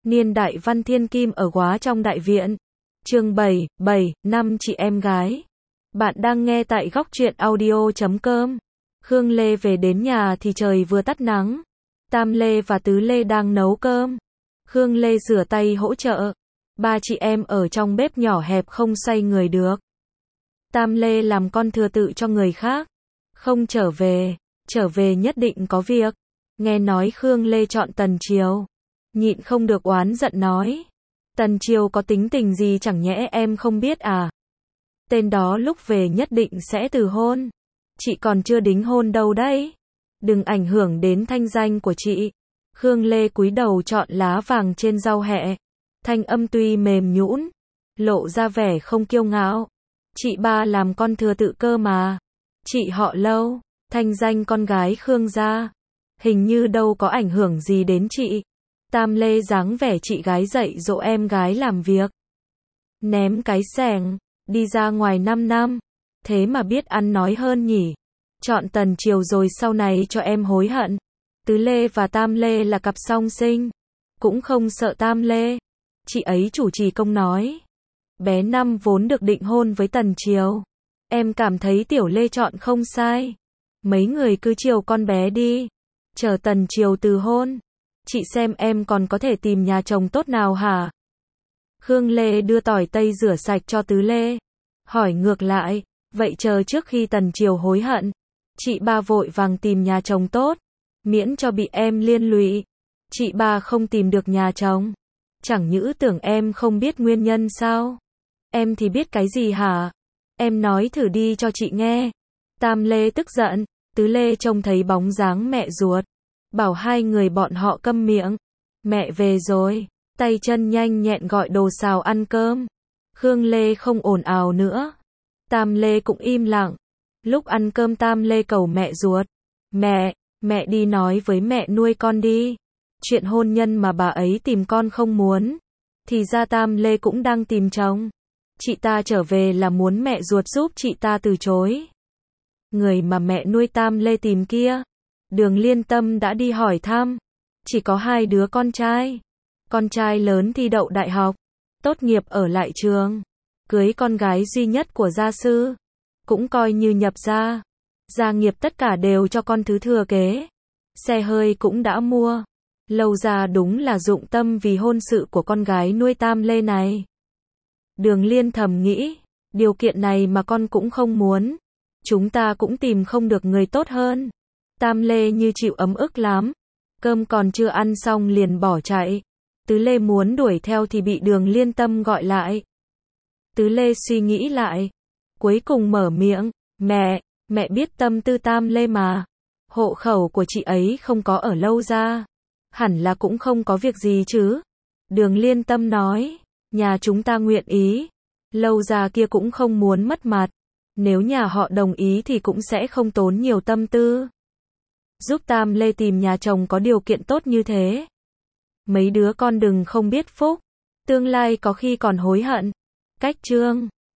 Niên đại văn thiên kim ở Góa trong đại viện. Chương 7, 5 chị em gái. Bạn đang nghe tại góc truyện audio.com. Khương Lê về đến nhà thì trời vừa tắt nắng. Tam Lê và Tứ Lê đang nấu cơm. Khương Lê rửa tay hỗ trợ. Ba chị em ở trong bếp nhỏ hẹp không xoay người được. Tam Lê làm con thừa tự cho người khác. Không trở về nhất định có việc. Nghe nói Khương Lê chọn Tần Triều. Nhịn không được oán giận nói. Tần Triều có tính tình gì chẳng nhẽ em không biết à? Tên đó lúc về nhất định sẽ từ hôn. Chị còn chưa đính hôn đâu đấy. Đừng ảnh hưởng đến thanh danh của chị. Khương Lê cúi đầu chọn lá vàng trên rau hẹ. Thanh âm tuy mềm nhũn, lộ ra vẻ không kiêu ngạo. Chị ba làm con thừa tự cơ mà. Chị họ Lâu, thanh danh con gái Khương gia. Hình như đâu có ảnh hưởng gì đến chị. Tam Lê dáng vẻ chị gái dạy dỗ em gái làm việc. Ném cái xẻng, đi ra ngoài 5 năm. Thế mà biết ăn nói hơn nhỉ. Chọn Tần Triều rồi sau này cho em hối hận. Tứ Lê và Tam Lê là cặp song sinh. Cũng không sợ Tam Lê. Chị ấy chủ trì công nói. Bé Năm vốn được định hôn với Tần Triều. Em cảm thấy Tiểu Lê chọn không sai. Mấy người cứ chiều con bé đi. Chờ Tần Triều từ hôn. Chị xem em còn có thể tìm nhà chồng tốt nào hả? Khương Lê đưa tỏi tây rửa sạch cho Tứ Lê. Hỏi ngược lại, vậy chờ trước khi Tần Triều hối hận, chị ba vội vàng tìm nhà chồng tốt, miễn cho bị em liên lụy. Chị ba không tìm được nhà chồng, chẳng nhỡ tưởng em không biết nguyên nhân sao? Em thì biết cái gì hả? Em nói thử đi cho chị nghe. Tam Lê tức giận, Tứ Lê trông thấy bóng dáng mẹ ruột, bảo hai người bọn họ câm miệng. Mẹ về rồi, tay chân nhanh nhẹn gọi đồ xào ăn cơm. Khương Lê không ồn ào nữa. Tam Lê cũng im lặng. Lúc ăn cơm Tam Lê cầu mẹ ruột. Mẹ đi nói với mẹ nuôi con đi. Chuyện hôn nhân mà bà ấy tìm con không muốn. Thì ra Tam Lê cũng đang tìm chồng. Chị ta trở về là muốn mẹ ruột giúp chị ta từ chối. Người mà mẹ nuôi Tam Lê tìm kia, Đường Liên Tâm đã đi hỏi thăm. Chỉ có 2 đứa con trai. Con trai lớn thi đậu đại học, tốt nghiệp ở lại trường. Cưới con gái duy nhất của gia sư. Cũng coi như nhập gia. Gia nghiệp tất cả đều cho con thứ thừa kế. Xe hơi cũng đã mua. Lâu ra đúng là dụng tâm vì hôn sự của con gái nuôi Tam Lê này. Đường Liên thầm nghĩ, điều kiện này mà con cũng không muốn. Chúng ta cũng tìm không được người tốt hơn. Tam Lê như chịu ấm ức lắm. Cơm còn chưa ăn xong liền bỏ chạy. Tứ Lê muốn đuổi theo thì bị Đường Liên Tâm gọi lại. Tứ Lê suy nghĩ lại. Cuối cùng mở miệng. Mẹ biết tâm tư Tam Lê mà. Hộ khẩu của chị ấy không có ở Lâu gia. Hẳn là cũng không có việc gì chứ. Đường Liên Tâm nói. Nhà chúng ta nguyện ý. Lâu gia kia cũng không muốn mất mặt. Nếu nhà họ đồng ý thì cũng sẽ không tốn nhiều tâm tư. Giúp Tam Lê tìm nhà chồng có điều kiện tốt như thế. Mấy đứa con đừng không biết phúc. Tương lai có khi còn hối hận. Cách chương